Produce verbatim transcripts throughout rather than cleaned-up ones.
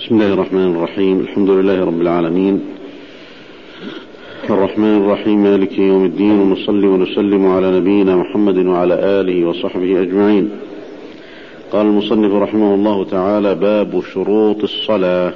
بسم الله الرحمن الرحيم. الحمد لله رب العالمين، الرحمن الرحيم، مالك يوم الدين، ونصلي ونسلم على نبينا محمد وعلى آله وصحبه أجمعين. قال المصنف رحمه الله تعالى: باب شروط الصلاة.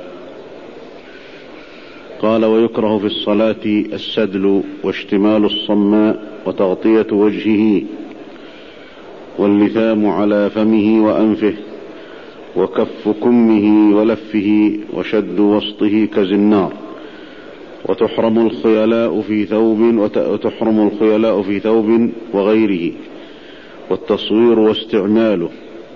قال: ويكره في الصلاة السدل واشتمال الصماء وتغطية وجهه واللثام على فمه وأنفه وكف كمه ولفه وشد وسطه كزنار، وتحرم الخيلاء في ثوب وتحرم الخيلاء في ثوب وغيره، والتصوير واستعماله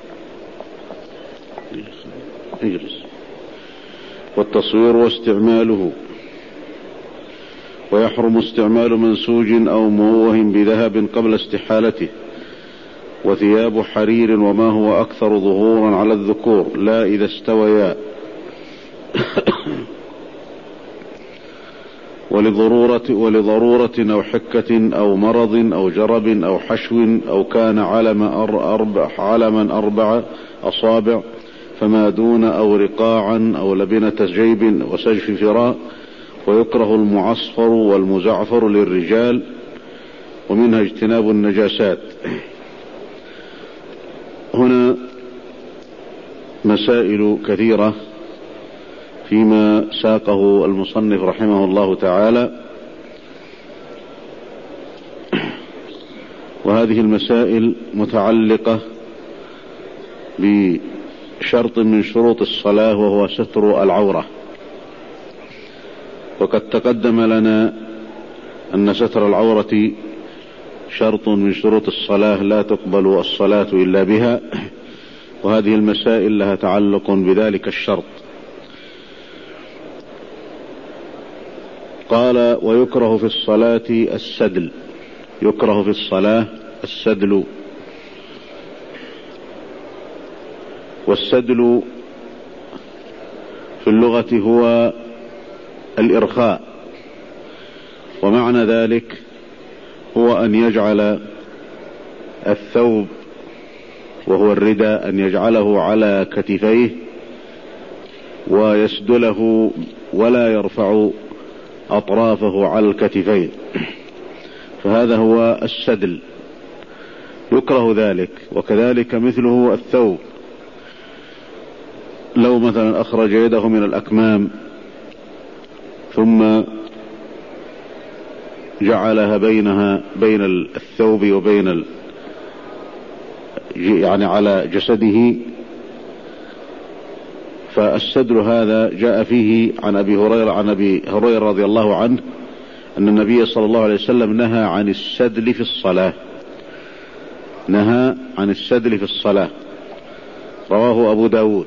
اجلس والتصوير واستعماله ويحرم استعمال منسوج أو موه بذهب قبل استحالته، وثياب حرير وما هو أكثر ظهورا على الذكور لا إذا استويا، ولضرورة, ولضرورة أو حكة أو مرض أو جرب أو حشو أو كان علم أربع علما أربع أصابع فما دون، أو رقاعا أو لبنة جيب وسجف فراء. ويكره المعصفر والمزعفر للرجال، ومنها اجتناب النجاسات. هنا مسائل كثيرة فيما ساقه المصنف رحمه الله تعالى، وهذه المسائل متعلقة بشرط من شروط الصلاة وهو ستر العورة. وقد تقدم لنا أن ستر العورة شرط من شروط الصلاة لا تقبل الصلاة إلا بها، وهذه المسائل لها تعلق بذلك الشرط. قال: ويكره في الصلاة السدل. يكره في الصلاة السدل. والسدل في اللغة هو الإرخاء، ومعنى ذلك هو أن يجعل الثوب وهو الرداء أن يجعله على كتفيه ويسدله ولا يرفع أطرافه على الكتفين، فهذا هو السدل، يكره ذلك. وكذلك مثله الثوب، لو مثلا أخرج يده من الأكمام ثم جعلها بينها بين الثوب وبين ال... يعني على جسده، فالسدل هذا جاء فيه عن أبي هريرة عن أبي هريرة رضي الله عنه أن النبي صلى الله عليه وسلم نهى عن السدل في الصلاة. نهى عن السدل في الصلاة، رواه أبو داود.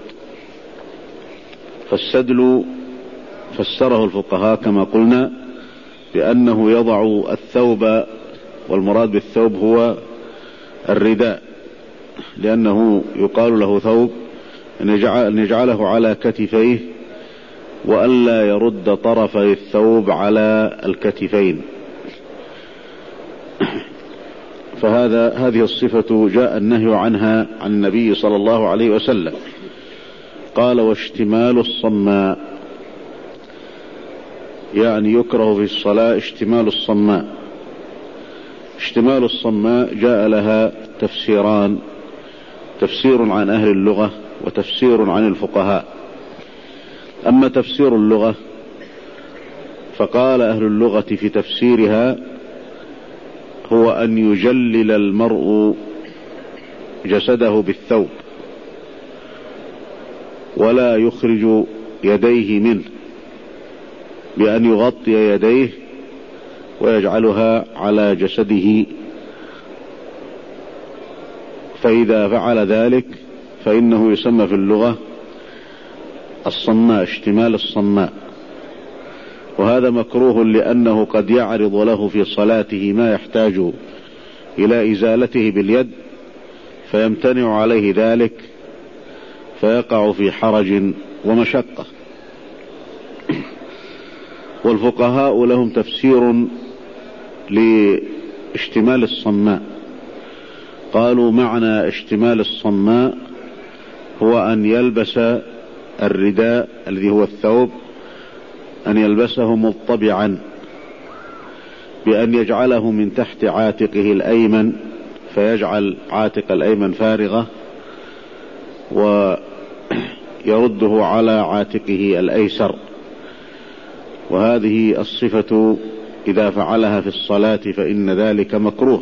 فالسدل فسره الفقهاء كما قلنا بأنه يضع الثوب، والمراد بالثوب هو الرداء، لأنه يقال له ثوب أن يجعله على كتفيه وألا يرد طرفي الثوب على الكتفين. فهذا هذه الصفة جاء النهي عنها عن النبي صلى الله عليه وسلم. قال: واشتمال الصماء، يعني يكره في الصلاة اشتمال الصماء. اشتمال الصماء جاء لها تفسيران: تفسير عن أهل اللغة وتفسير عن الفقهاء. أما تفسير اللغة فقال أهل اللغة في تفسيرها: هو أن يجلل المرء جسده بالثوب ولا يخرج يديه منه، بأن يغطي يديه ويجعلها على جسده، فإذا فعل ذلك فإنه يسمى في اللغة الصماء، اشتمال الصماء. وهذا مكروه لأنه قد يعرض له في صلاته ما يحتاج إلى إزالته باليد فيمتنع عليه ذلك فيقع في حرج ومشقة. والفقهاء لهم تفسير لاشتمال الصماء، قالوا: معنى اشتمال الصماء هو أن يلبس الرداء الذي هو الثوب أن يلبسه مضطبعا بأن يجعله من تحت عاتقه الأيمن، فيجعل عاتق الأيمن فارغة ويرده على عاتقه الأيسر. وهذه الصفة إذا فعلها في الصلاة فإن ذلك مكروه،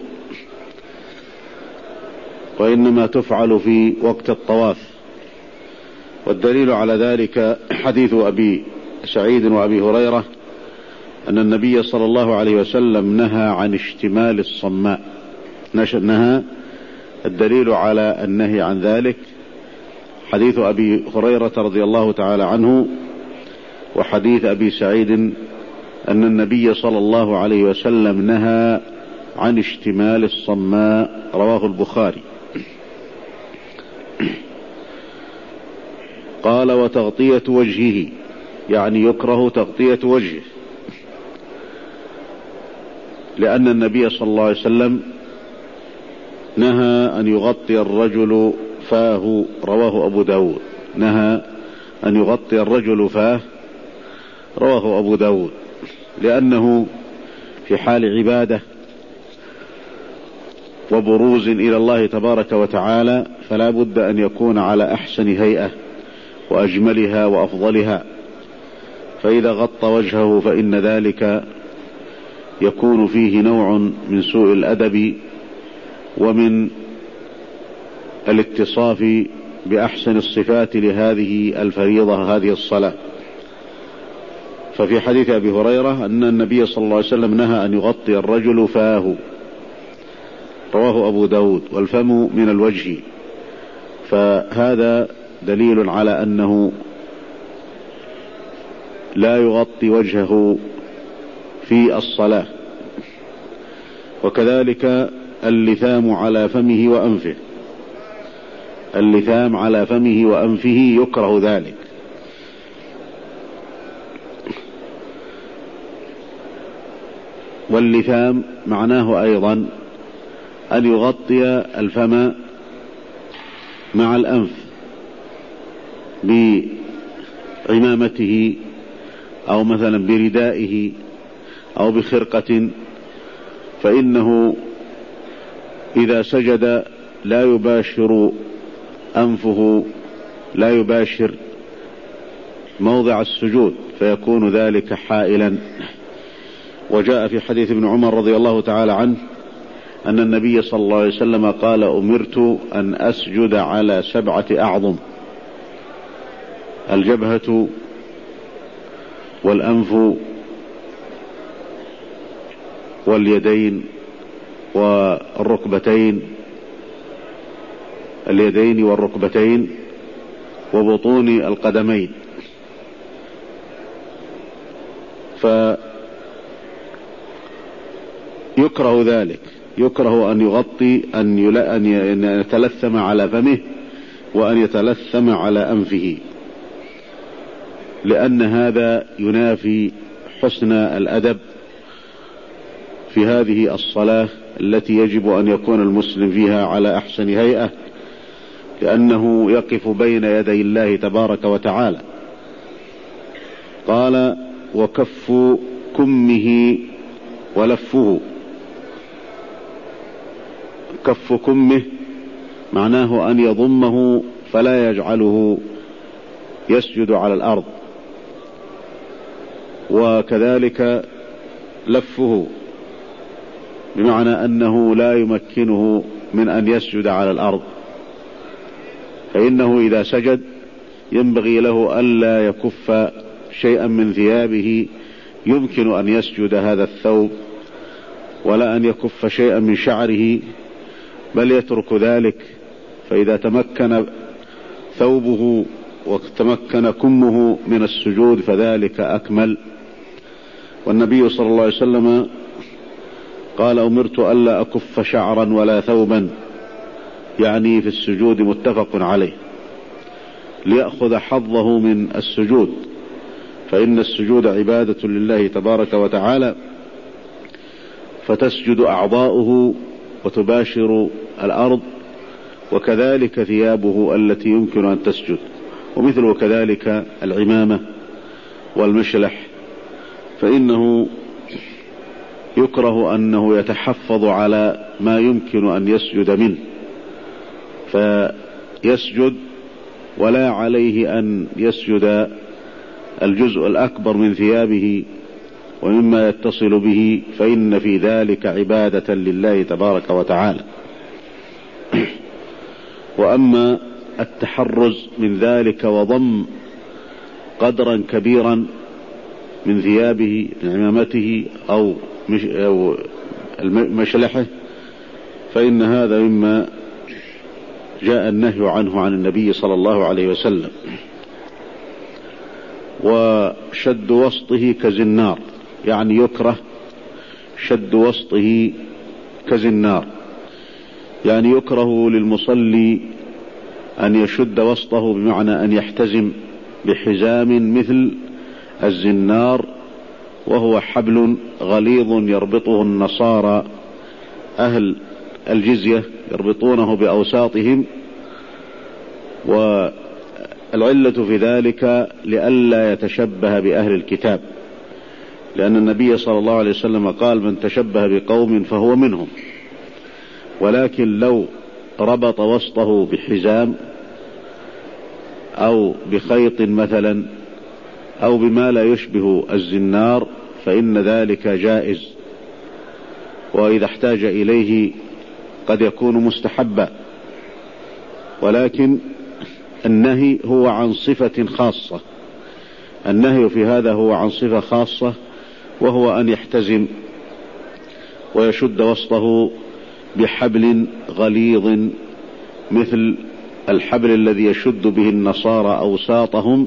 وإنما تفعل في وقت الطواف. والدليل على ذلك حديث أبي سعيد وأبي هريرة أن النبي صلى الله عليه وسلم نهى عن اشتمال الصماء. نهى الدليل على النهي عن ذلك حديث أبي هريرة رضي الله تعالى عنه، وحديث أبي سعيد أن النبي صلى الله عليه وسلم نهى عن اشتمال الصماء، رواه البخاري. قال وتغطية وجهه، يعني يكره تغطية وجهه، لأن النبي صلى الله عليه وسلم نهى أن يغطي الرجل فاه، رواه أبو داود. نهى أن يغطي الرجل فاه، رواه أبو داود، لأنه في حال عبادة وبروز إلى الله تبارك وتعالى فلا بد أن يكون على أحسن هيئة وأجملها وأفضلها، فإذا غطى وجهه فإن ذلك يكون فيه نوع من سوء الأدب ومن الاتصاف بأحسن الصفات لهذه الفريضة، هذه الصلاة. ففي حديث أبي هريرة أن النبي صلى الله عليه وسلم نهى أن يغطي الرجل فاه، رواه أبو داود، والفم من الوجه، فهذا دليل على أنه لا يغطي وجهه في الصلاة. وكذلك اللثام على فمه وأنفه، اللثام على فمه وأنفه يكره ذلك. واللثام معناه أيضا أن يغطي الفم مع الأنف بعمامته أو مثلا بردائه أو بخرقة، فإنه إذا سجد لا يباشر أنفه، لا يباشر موضع السجود، فيكون ذلك حائلا. وجاء في حديث ابن عمر رضي الله تعالى عنه أن النبي صلى الله عليه وسلم قال أمرت أن أسجد على سبعة أعظم: الجبهة والأنف واليدين والركبتين، اليدين والركبتين وبطون القدمين. فيكره ذلك، يكره أن يغطي أن يتلثم على فمه وأن يتلثم على أنفه، لأن هذا ينافي حسن الأدب في هذه الصلاة التي يجب أن يكون المسلم فيها على أحسن هيئة، لأنه يقف بين يدي الله تبارك وتعالى. قال وكف كمه ولفه. كف كمه معناه أن يضمه فلا يجعله يسجد على الأرض، وكذلك لفه بمعنى أنه لا يمكنه من أن يسجد على الأرض، فإنه إذا سجد ينبغي له ألا يكف شيئا من ثيابه يمكن أن يسجد هذا الثوب، ولا أن يكف شيئا من شعره، بل يترك ذلك. فإذا تمكن ثوبه وتمكن كمه من السجود فذلك أكمل. والنبي صلى الله عليه وسلم قال أمرت ألا أكف شعرا ولا ثوبا، يعني في السجود، متفق عليه، ليأخذ حظه من السجود، فإن السجود عبادة لله تبارك وتعالى، فتسجد أعضاؤه وتباشر الأرض، وكذلك ثيابه التي يمكن أن تسجد. ومثله كذلك العمامة والمشلح، فإنه يكره أنه يتحفظ على ما يمكن أن يسجد منه فيسجد، ولا عليه أن يسجد الجزء الأكبر من ثيابه ومما يتصل به، فإن في ذلك عبادة لله تبارك وتعالى. وأما التحرز من ذلك وضم قدرا كبيرا من ثيابه من عمامته أو مشلحه، فإن هذا مما جاء النهي عنه عن النبي صلى الله عليه وسلم. وشد وسطه كزنار، يعني يكره شد وسطه كزنار، يعني يكره للمصلي أن يشد وسطه، بمعنى أن يحتزم بحزام مثل الزنار، وهو حبل غليظ يربطه النصارى أهل الجزية، يربطونه بأوساطهم. والعلة في ذلك لئلا يتشبه بأهل الكتاب، لأن النبي صلى الله عليه وسلم قال: من تشبه بقوم فهو منهم. ولكن لو ربط وسطه بحزام أو بخيط مثلا أو بما لا يشبه الزنار فإن ذلك جائز، وإذا احتاج إليه قد يكون مستحبا. ولكن النهي هو عن صفة خاصة، النهي في هذا هو عن صفة خاصة، وهو أن يحتزم ويشد وسطه بحبل غليظ مثل الحبل الذي يشد به النصارى أوساطهم،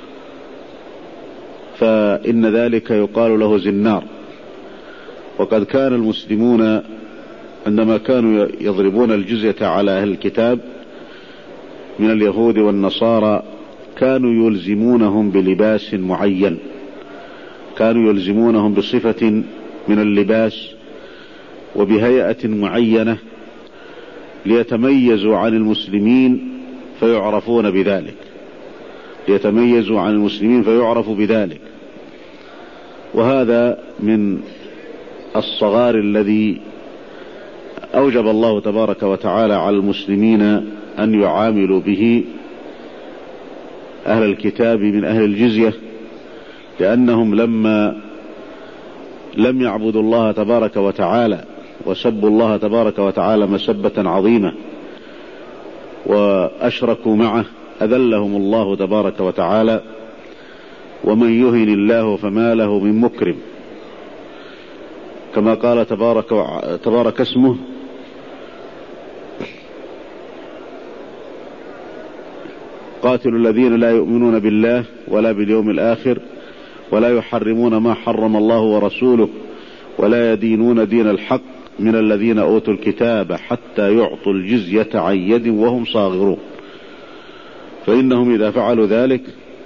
فإن ذلك يقال له زنار. وقد كان المسلمون عندما كانوا يضربون الجزية على أهل الكتاب من اليهود والنصارى كانوا يلزمونهم بلباس معين، كانوا يلزمونهم بصفة من اللباس وبهيئة معينة ليتميزوا عن المسلمين فيعرفون بذلك، ليتميزوا عن المسلمين فيعرفوا بذلك. وهذا من الصغار الذي أوجب الله تبارك وتعالى على المسلمين أن يعاملوا به أهل الكتاب من أهل الجزية، لأنهم لما لم يعبدوا الله تبارك وتعالى وسبوا الله تبارك وتعالى مسبة عظيمة وأشركوا معه أذلهم الله تبارك وتعالى، ومن يهن الله فما له من مكرم، كما قال تبارك, تبارك اسمه: قاتلوا الذين لا يؤمنون بالله ولا باليوم الآخر ولا يحرمون ما حرم الله ورسوله ولا يدينون دين الحق من الذين أوتوا الكتاب حتى يعطوا الجزية عن يد وهم صاغرون. فإنهم إذا فعلوا ذلك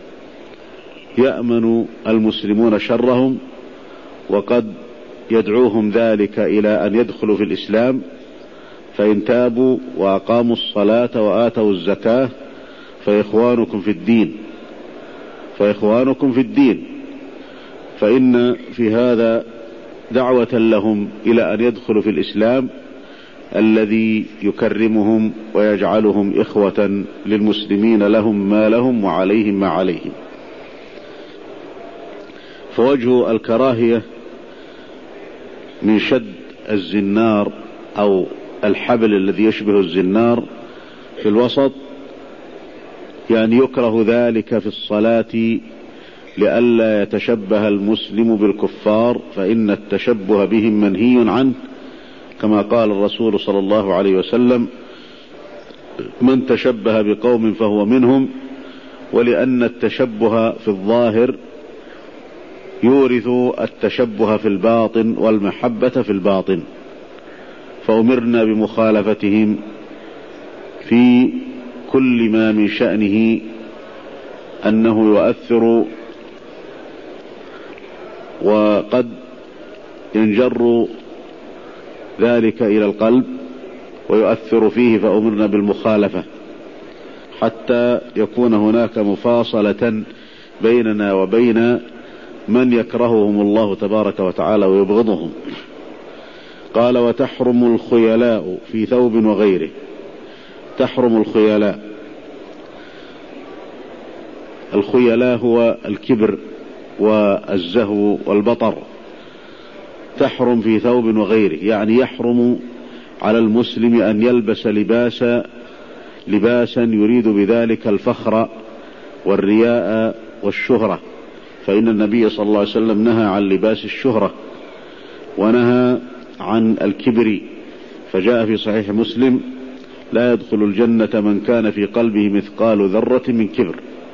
يأمن المسلمون شرهم، وقد يدعوهم ذلك إلى أن يدخلوا في الإسلام، فإن تابوا وأقاموا الصلاة وآتوا الزكاة فإخوانكم في الدين فإخوانكم في الدين فإن في هذا دعوة لهم إلى أن يدخلوا في الإسلام الذي يكرمهم ويجعلهم إخوة للمسلمين، لهم ما لهم وعليهم ما عليهم. فوجه الكراهية من شد الزنار أو الحبل الذي يشبه الزنار في الوسط، يعني يكره ذلك في الصلاة لئلا يتشبه المسلم بالكفار، فإن التشبه بهم منهي عنه، كما قال الرسول صلى الله عليه وسلم: من تشبه بقوم فهو منهم. ولأن التشبه في الظاهر يورث التشبه في الباطن والمحبة في الباطن، فأمرنا بمخالفتهم في كل ما من شأنه أنه يؤثر وقد ينجر ذلك إلى القلب ويؤثر فيه، فأمرنا بالمخالفة حتى يكون هناك مفاصلة بيننا وبين من يكرههم الله تبارك وتعالى ويبغضهم. قال: وتحرم الخيلاء في ثوب وغيره. تحرم الخيلاء. الخيلاء هو الكبر والزهو والبطر. تحرم في ثوب وغيره، يعني يحرم على المسلم أن يلبس لباسا لباسا يريد بذلك الفخر والرياء والشهرة، فإن النبي صلى الله عليه وسلم نهى عن لباس الشهرة ونهى عن الكبر، فجاء في صحيح مسلم: لا يدخل الجنة من كان في قلبه مثقال ذرة من كبر.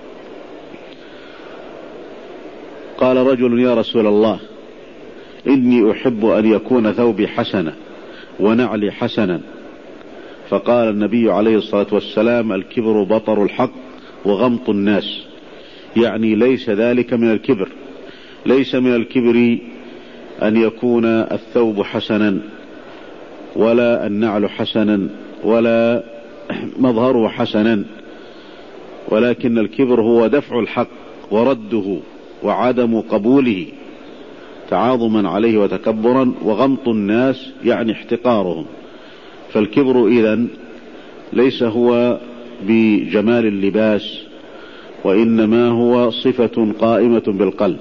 قال رجل: يا رسول الله، إني أحب أن يكون ثوبي حسنا ونعلي حسنا. فقال النبي عليه الصلاة والسلام: الكبر بطر الحق وغمط الناس، يعني ليس ذلك من الكبر. ليس من الكبر أن يكون الثوب حسنا ولا النعل حسنا ولا مظهره حسنا، ولكن الكبر هو دفع الحق ورده وعدم قبوله تعاظما عليه وتكبرا، وغمط الناس يعني احتقارهم. فالكبر إذن ليس هو بجمال اللباس، وإنما هو صفة قائمة بالقلب،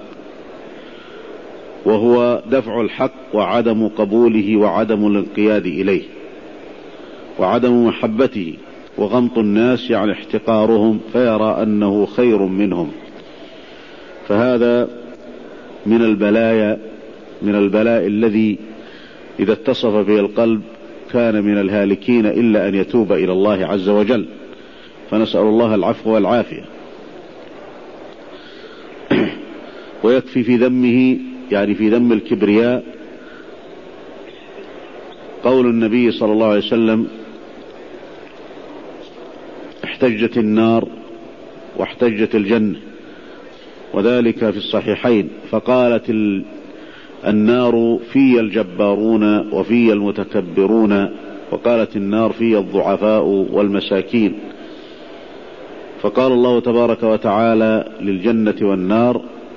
وهو دفع الحق وعدم قبوله وعدم الانقياد إليه وعدم محبته. وغمط الناس يعني احتقارهم، فيرى أنه خير منهم. فهذا من البلايا من البلاء الذي إذا اتصف به القلب كان من الهالكين إلا أن يتوب إلى الله عز وجل، فنسأل الله العفو والعافية. ويكفي في ذمه، يعني في ذم الكبرياء، قول النبي صلى الله عليه وسلم: احتجت النار واحتجت الجنة، وذلك في الصحيحين، فقالت النار: في الجبارون وفي المتكبرون، وقالت النار: في الضعفاء والمساكين. فقال الله تبارك وتعالى للجنة والنار،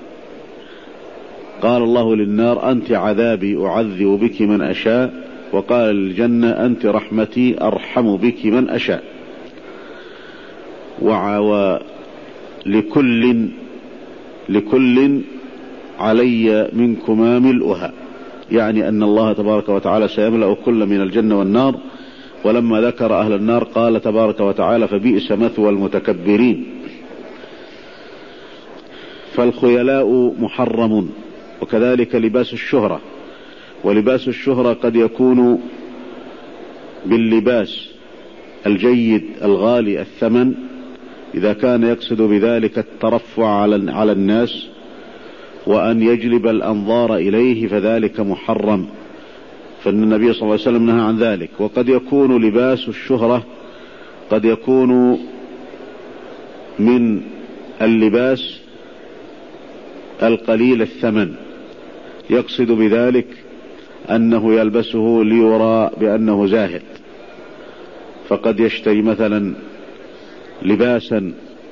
قال الله للنار: أنت عذابي أعذب بك من أشاء، وقال للجنة: أنت رحمتي أرحم بك من أشاء. ولكل لكل علي منكما ملؤها، يعني أن الله تبارك وتعالى سيملأ كل من الجنة والنار. ولما ذكر أهل النار قال تبارك وتعالى: فبئس مثوى المتكبرين. فالخيلاء محرم، وكذلك لباس الشهرة. ولباس الشهرة قد يكون باللباس الجيد الغالي الثمن، إذا كان يقصد بذلك الترفع على الناس وأن يجلب الأنظار إليه، فذلك محرم، فإن النبي صلى الله عليه وسلم نهى عن ذلك. وقد يكون لباس الشهرة قد يكون من اللباس القليل الثمن، يقصد بذلك أنه يلبسه ليرى بأنه زاهد، فقد يشتري مثلا لباسا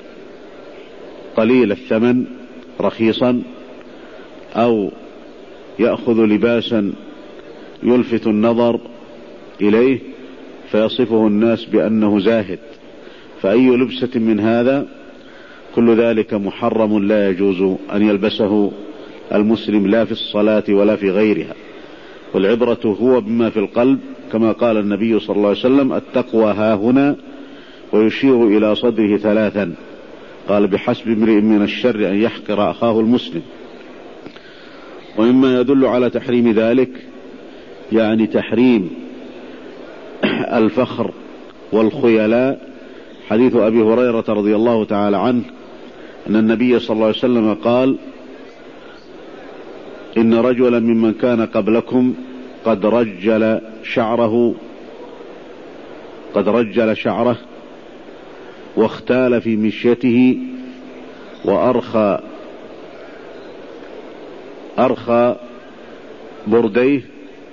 قليل الثمن رخيصا، أو يأخذ لباسا يلفت النظر إليه فيصفه الناس بأنه زاهد. فأي لبسة من هذا كل ذلك محرم، لا يجوز أن يلبسه المسلم لا في الصلاة ولا في غيرها. والعبرة هو بما في القلب، كما قال النبي صلى الله عليه وسلم: التقوى ها هنا، ويشير إلى صدره ثلاثا، قال: بحسب امرئ من الشر أن يحقر أخاه المسلم. ومما يدل على تحريم ذلك، يعني تحريم الفخر والخيلاء، حديث أبي هريرة رضي الله تعالى عنه أن النبي صلى الله عليه وسلم قال: إن رجلا ممن كان قبلكم قد رجل شعره قد رجل شعره واختال في مشيته وأرخى أرخى برديه،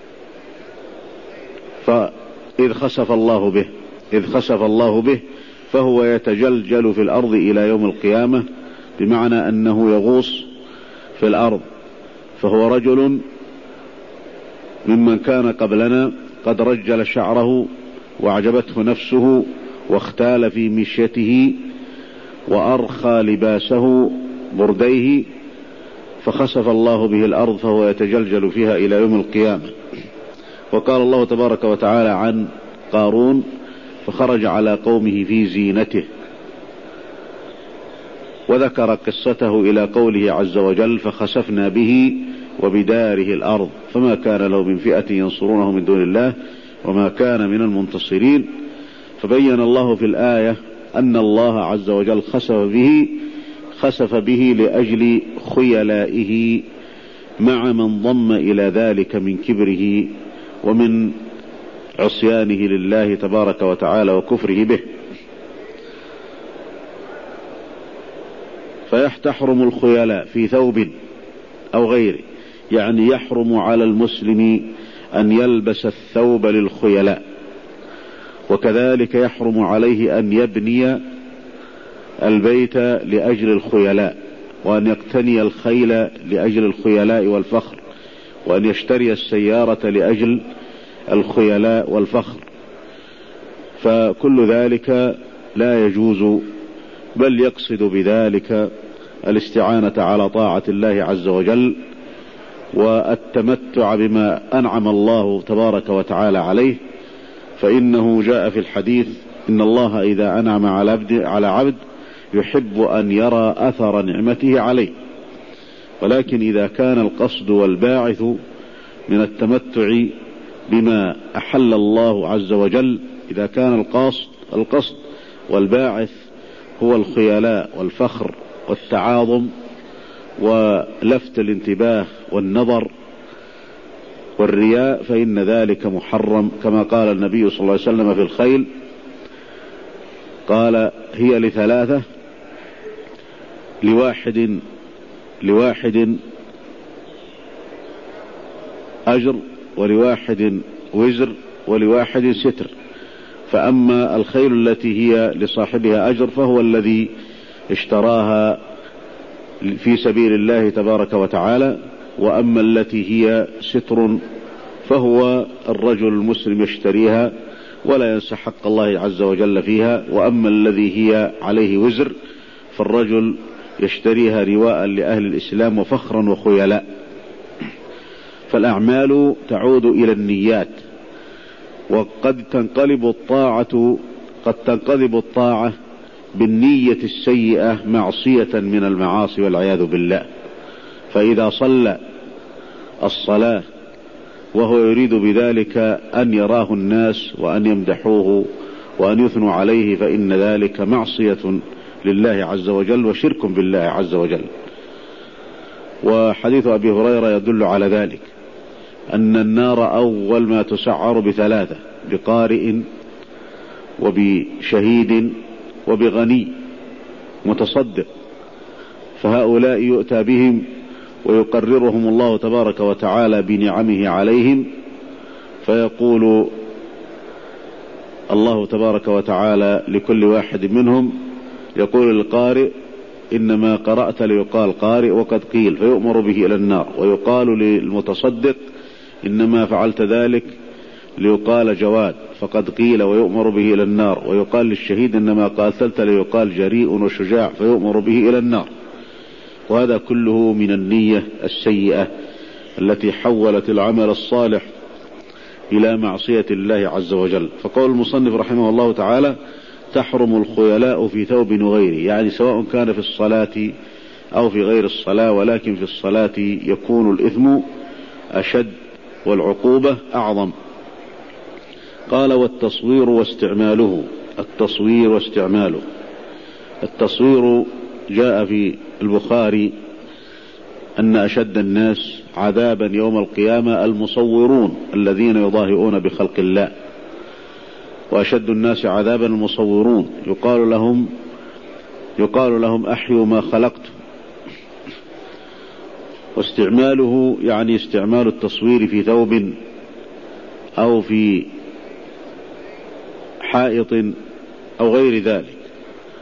فإذ خسف الله به إذ خسف الله به فهو يتجلجل في الأرض إلى يوم القيامة، بمعنى أنه يغوص في الأرض. فهو رجل ممن كان قبلنا قد رجل شعره وأعجبته نفسه واختال في مشيته وأرخى لباسه برديه، فخسف الله به الأرض فهو يتجلجل فيها إلى يوم القيامة. وقال الله تبارك وتعالى عن قارون: فخرج على قومه في زينته. وذكر قصته إلى قوله عز وجل: فخسفنا به وبداره الأرض فما كان له من فئة ينصرونه من دون الله وما كان من المنتصرين. فبين الله في الآية أن الله عز وجل خسف به خسف به لأجل خيلائه مع من ضم إلى ذلك من كبره ومن عصيانه لله تبارك وتعالى وكفره به. فيحتحرم الخيلاء في ثوب أو غيره، يعني يحرم على المسلم أن يلبس الثوب للخيلاء، وكذلك يحرم عليه أن يبني البيت لأجل الخيلاء، وأن يقتني الخيل لأجل الخيلاء والفخر، وأن يشتري السيارة لأجل الخيلاء والفخر. فكل ذلك لا يجوز، بل يقصد بذلك الاستعانة على طاعة الله عز وجل والتمتع بما أنعم الله تبارك وتعالى عليه. فإنه جاء في الحديث: إن الله إذا أنعم على عبد, على عبد يحب أن يرى أثر نعمته عليه. ولكن إذا كان القصد والباعث من التمتع بما أحل الله عز وجل، إذا كان القصد القصد والباعث هو الخيلاء والفخر والتعاظم ولفت الانتباه والنظر والرياء، فإن ذلك محرم، كما قال النبي صلى الله عليه وسلم في الخيل: قال: هي لثلاثة، لواحد لواحد أجر، ولواحد وزر، ولواحد ستر. فأما الخيل التي هي لصاحبها أجر فهو الذي اشتراها في سبيل الله تبارك وتعالى، وأما التي هي ستر فهو الرجل المسلم يشتريها ولا ينسى حق الله عز وجل فيها. وأما الذي هي عليه وزر فالرجل يشتريها رواء لأهل الإسلام وفخرا وخيلاء. فالأعمال تعود إلى النيات، وقد تنقلب الطاعة قد تنقلب الطاعة بالنية السيئة معصية من المعاصي والعياذ بالله. فإذا صلى الصلاة وهو يريد بذلك أن يراه الناس وأن يمدحوه وأن يثنوا عليه، فإن ذلك معصية لله عز وجل وشرك بالله عز وجل. وحديث أبي هريرة يدل على ذلك، أن النار أول ما تسعر بثلاثة: بقارئ وبشهيد وبغني متصدق. فهؤلاء يؤتى بهم ويقررهم الله تبارك وتعالى بنعمه عليهم، فيقول الله تبارك وتعالى لكل واحد منهم، يقول للقارئ: إنما قرأت ليقال قارئ وقد قيل، فيؤمر به إلى النار. ويقال للمتصدق: إنما فعلت ذلك ليقال جواد فقد قيل، ويؤمر به إلى النار. ويقال للشهيد: إنما قاتلت ليقال جريء وشجاع، فيؤمر به إلى النار. وهذا كله من النية السيئة التي حولت العمل الصالح إلى معصية الله عز وجل. فقول المصنف رحمه الله تعالى: تحرم الخيلاء في ثوب وغيره، يعني سواء كان في الصلاة أو في غير الصلاة، ولكن في الصلاة يكون الإثم أشد والعقوبة أعظم. قال: والتصوير واستعماله. التصوير واستعماله، التصوير جاء في البخاري أن أشد الناس عذابا يوم القيامة المصورون الذين يضاهئون بخلق الله، وأشد الناس عذابا المصورون، يقال لهم يقال لهم أحيوا ما خلقت. واستعماله يعني استعمال التصوير في ثوب أو في حائط أو غير ذلك.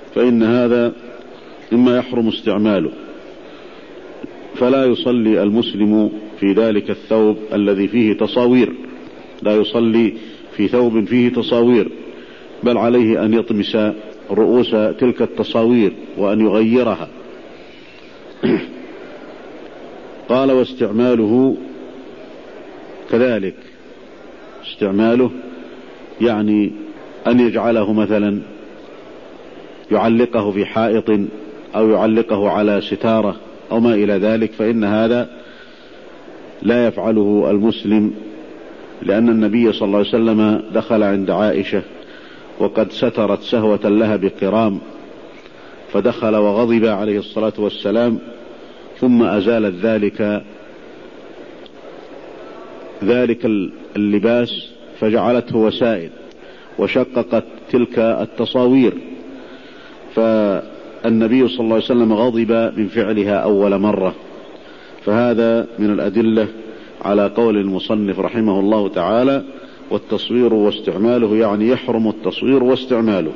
فإن هذا مما يحرم استعماله، فلا يصلي المسلم في ذلك الثوب الذي فيه تصاوير، لا يصلي في ثوب فيه تصاوير، بل عليه أن يطمس رؤوس تلك التصاوير وأن يغيرها. قال واستعماله كذلك، استعماله يعني أن يجعله مثلا يعلقه في حائط أو يعلقه على ستارة أو ما إلى ذلك، فإن هذا لا يفعله المسلم، لأن النبي صلى الله عليه وسلم دخل عند عائشة وقد سترت سهوة لها بقرام، فدخل وغضب عليه الصلاة والسلام، ثم أزالت ذلك ذلك اللباس فجعلته وسائل وشققت تلك التصاوير، فالنبي صلى الله عليه وسلم غضب من فعلها أول مرة. فهذا من الأدلة على قول المصنف رحمه الله تعالى: والتصوير واستعماله، يعني يحرم التصوير واستعماله.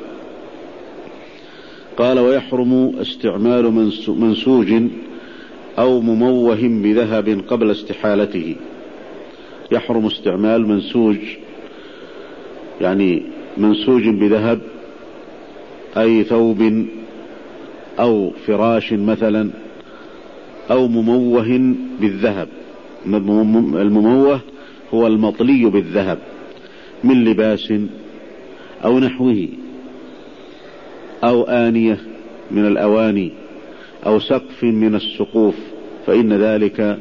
قال: ويحرم استعمال منسوج أو مموه بذهب قبل استحالته. يحرم استعمال منسوج، يعني منسوج بذهب، أي ثوب أو فراش مثلا، أو مموه بالذهب. المموه هو المطلي بالذهب من لباس أو نحوه، أو آنية من الأواني، أو سقف من السقوف، فإن ذلك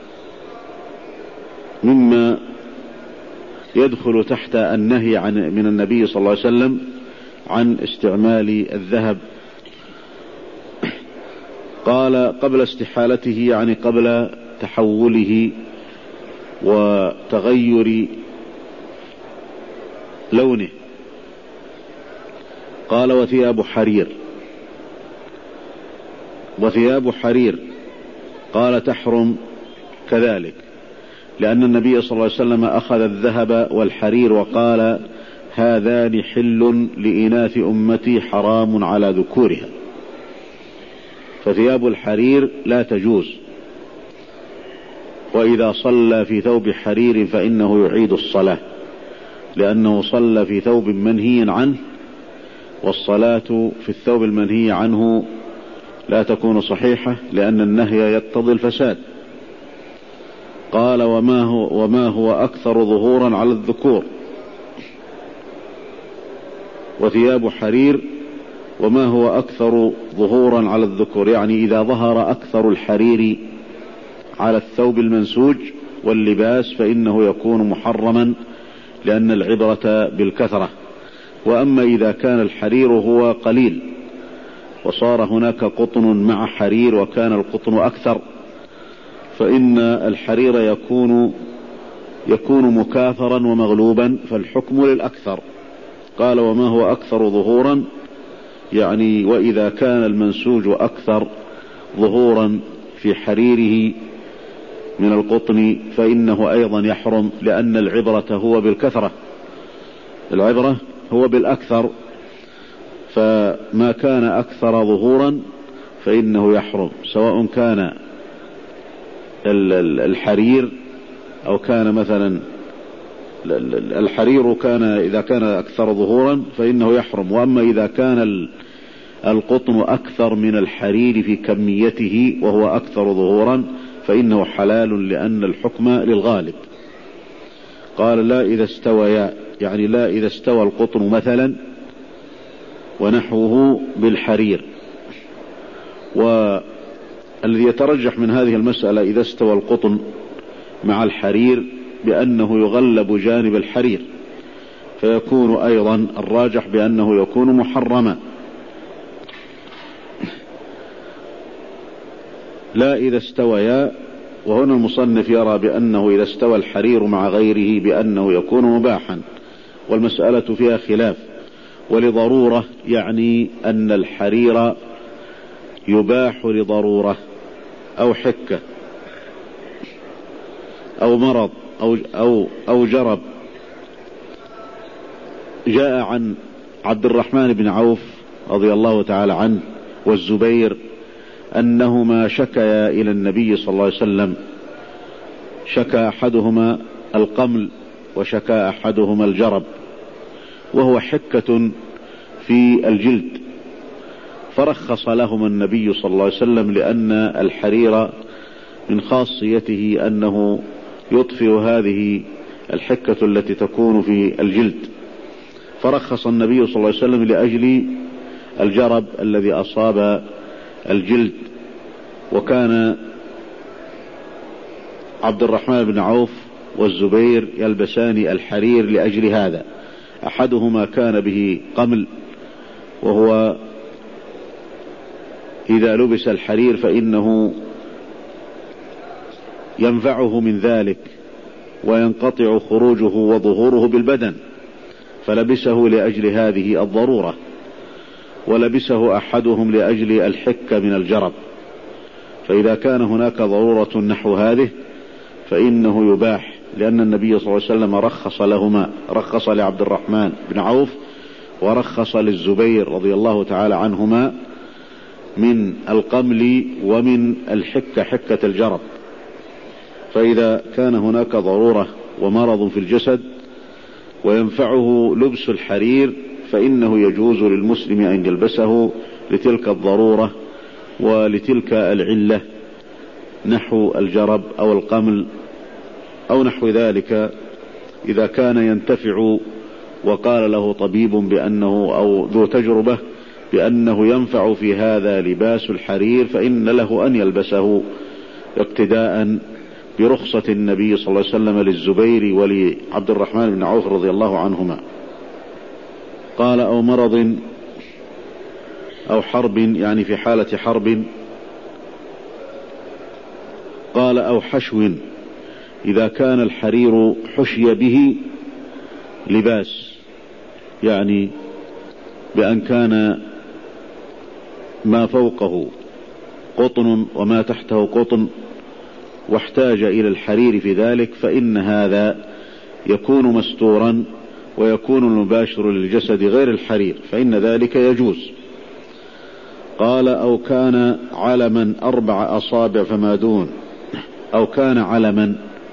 مما يدخل تحت النهي عن من النبي صلى الله عليه وسلم عن استعمال الذهب. قال: قبل استحالته، يعني قبل تحوله وتغير لونه. قال: وثياب حرير. وثياب حرير قال تحرم كذلك، لأن النبي صلى الله عليه وسلم أخذ الذهب والحرير وقال: هذان حل لإناث أمتي حرام على ذكورها. فثياب الحرير لا تجوز، وإذا صلى في ثوب حرير فإنه يعيد الصلاة، لأنه صلى في ثوب منهي عنه، والصلاة في الثوب المنهي عنه لا تكون صحيحة، لأن النهي يقتضي الفساد. قال: وما هو, وما هو أكثر ظهورا على الذكور. وثياب حرير وما هو أكثر ظهورا على الذكور، يعني إذا ظهر أكثر الحرير على الثوب المنسوج واللباس فإنه يكون محرما، لأن العبرة بالكثرة. وأما إذا كان الحرير هو قليل وصار هناك قطن مع حرير وكان القطن أكثر، فإن الحرير يكون يكون مكاثرا ومغلوبا، فالحكم للأكثر. قال: وما هو أكثر ظهورا، يعني وإذا كان المنسوج أكثر ظهورا في حريره من القطن فإنه أيضا يحرم، لأن العبرة هو بالكثرة، العبرة هو بالأكثر، فما كان أكثر ظهورا فإنه يحرم، سواء كان الحرير أو كان مثلا الحرير كان إذا كان أكثر ظهورا فإنه يحرم. وأما إذا كان القطن أكثر من الحرير في كميته وهو أكثر ظهورا فإنه حلال، لأن الحكم للغالب. قال: لا إذا استويا، يعني لا إذا استوى القطن مثلا ونحوه بالحرير. والذي يترجح من هذه المسألة إذا استوى القطن مع الحرير بأنه يغلب جانب الحرير، فيكون أيضا الراجح بأنه يكون محرما. لا إذا استويا، وهنا المصنف يرى بأنه إذا استوى الحرير مع غيره بأنه يكون مباحا، والمسألة فيها خلاف. ولضرورة، يعني أن الحرير يباح لضرورة أو حكة أو مرض أو, أو, أو جرب. جاء عن عبد الرحمن بن عوف رضي الله تعالى عنه والزبير أنهما شكيا إلى النبي صلى الله عليه وسلم، شكى أحدهما القمل وشكى أحدهما الجرب، وهو حكة في الجلد، فرخص لهما النبي صلى الله عليه وسلم، لأن الحرير من خاصيته أنه يطفئ هذه الحكة التي تكون في الجلد، فرخص النبي صلى الله عليه وسلم لأجل الجرب الذي أصاب الجلد. وكان عبد الرحمن بن عوف والزبير يلبسان الحرير لأجل هذا، أحدهما كان به قمل، وهو إذا لبس الحرير فإنه ينفعه من ذلك وينقطع خروجه وظهوره بالبدن، فلبسه لأجل هذه الضرورة، ولبسه أحدهم لأجل الحكة من الجرب. فإذا كان هناك ضرورة نحو هذه فإنه يباح، لأن النبي صلى الله عليه وسلم رخص لهما، رخص لعبد الرحمن بن عوف ورخص للزبير رضي الله تعالى عنهما من القمل ومن الحكة حكة الجرب. فإذا كان هناك ضرورة ومرض في الجسد وينفعه لبس الحرير فإنه يجوز للمسلم أن يلبسه لتلك الضرورة ولتلك العلة، نحو الجرب أو القمل أو نحو ذلك، إذا كان ينتفع وقال له طبيب بأنه أو ذو تجربة بأنه ينفع في هذا لباس الحرير فإن له أن يلبسه اقتداء برخصة النبي صلى الله عليه وسلم للزبير ولعبد الرحمن بن عوف رضي الله عنهما. قال أو مرض أو حرب، يعني في حالة حرب. قال أو حشو، إذا كان الحرير حشي به لباس، يعني بأن كان ما فوقه قطن وما تحته قطن واحتاج إلى الحرير في ذلك، فإن هذا يكون مستورا ويكون المباشر للجسد غير الحرير، فإن ذلك يجوز. قال أو كان علما أربع أصابع فما دون، أو كان علما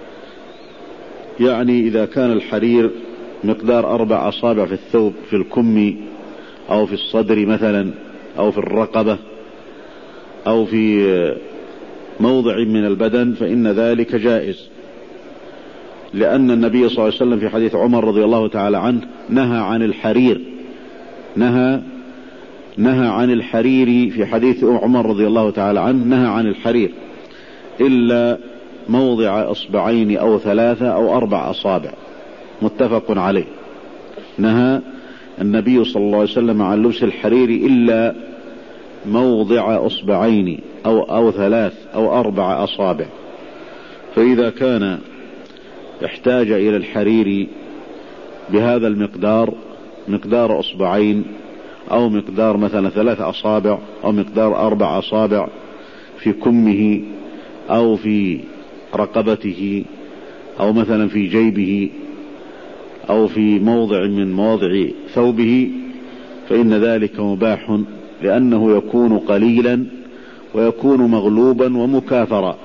يعني إذا كان الحرير مقدار أربع أصابع في الثوب، في الكم أو في الصدر مثلا أو في الرقبة أو في موضع من البدن، فإن ذلك جائز، لأن النبي صلى الله عليه وسلم في حديث عمر رضي الله تعالى عنه نهى عن الحرير، نهى نهى عن الحرير في حديث عمر رضي الله تعالى عنه نهى عن الحرير إلا موضع أصبعين أو ثلاثة أو أربع أصابع، متفق عليه. نهى النبي صلى الله عليه وسلم عن لبس الحرير إلا موضع أصبعين أو, أو ثلاث أو أربع أصابع. فإذا كان احتاج إلى الحرير بهذا المقدار، مقدار أصبعين أو مقدار مثلا ثلاث أصابع أو مقدار أربع أصابع في كمه أو في رقبته أو مثلا في جيبه أو في موضع من مواضع ثوبه، فإن ذلك مباح، لأنه يكون قليلا ويكون مغلوبا ومكاثرا.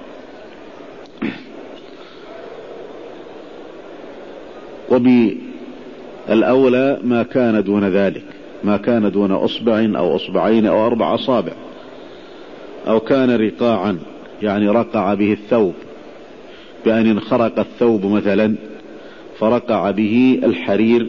وبالأولى ما كان دون ذلك، ما كان دون أصبع أو أصبعين أو أربع أصابع، أو كان رقاعا يعني رقع به الثوب، بأن انخرق الثوب مثلا فرقع به الحرير،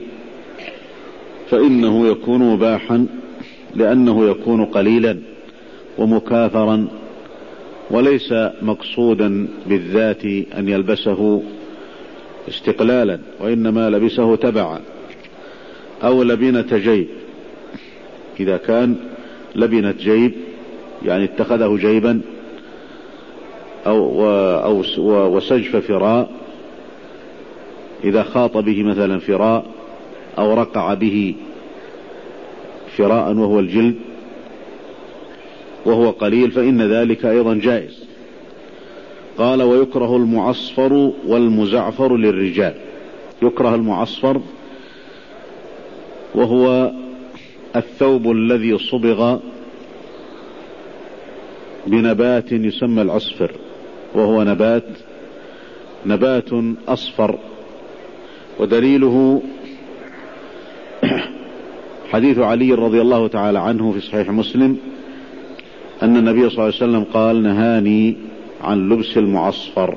فإنه يكون مباحا، لأنه يكون قليلا ومكاثرا، وليس مقصودا بالذات أن يلبسه استقلالا، وإنما لبسه تبعا. أو لبنة جيب، إذا كان لبنة جيب يعني اتخذه جيبا، أو, أو وسجف فراء، إذا خاط به مثلا فراء أو رقع به فراء وهو الجلد وهو قليل، فإن ذلك أيضا جائز. قال ويكره المعصفر والمزعفر للرجال. يكره المعصفر وهو الثوب الذي صبغ بنبات يسمى العصفر، وهو نبات نبات أصفر. ودليله حديث علي رضي الله تعالى عنه في صحيح مسلم أن النبي صلى الله عليه وسلم قال: نهاني عن لبس المعصفر.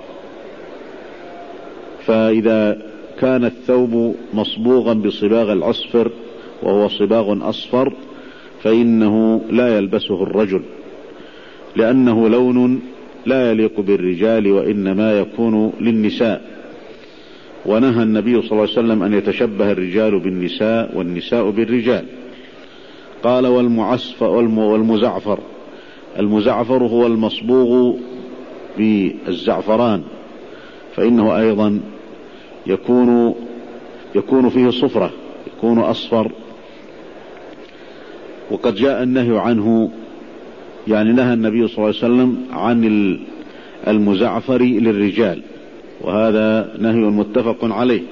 فإذا كان الثوب مصبوغا بصباغ العصفر وهو صباغ أصفر فإنه لا يلبسه الرجل، لأنه لون لا يليق بالرجال وإنما يكون للنساء. ونهى النبي صلى الله عليه وسلم أن يتشبه الرجال بالنساء والنساء بالرجال. قال: والمعصفر والمزعفر. المزعفر هو المصبوغ بالزعفران، فإنه أيضا يكون يكون فيه صفرة، يكون أصفر. وقد جاء النهي عنه، يعني نهى النبي صلى الله عليه وسلم عن المزعفر للرجال، وهذا نهي متفق عليه،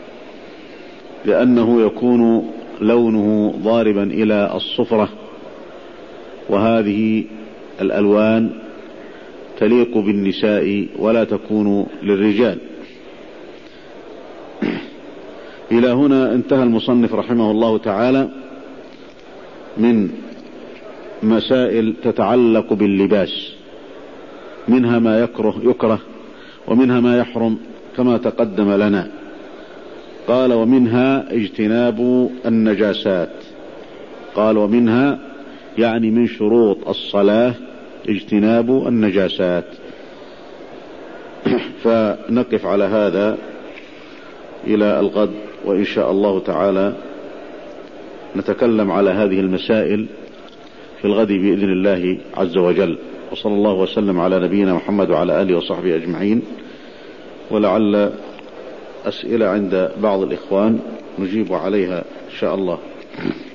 لأنه يكون لونه ضاربا إلى الصفرة، وهذه الألوان تليق بالنساء ولا تكون للرجال. إلى هنا انتهى المصنف رحمه الله تعالى من مسائل تتعلق باللباس، منها ما يكره يكره ومنها ما يحرم كما تقدم لنا. قال: ومنها اجتناب النجاسات. قال: ومنها يعني من شروط الصلاة اجتناب النجاسات. فنقف على هذا إلى الغد، وإن شاء الله تعالى نتكلم على هذه المسائل في الغد بإذن الله عز وجل. وصلى الله وسلم على نبينا محمد وعلى آله وصحبه أجمعين. ولعل أسئلة عند بعض الإخوان نجيب عليها إن شاء الله.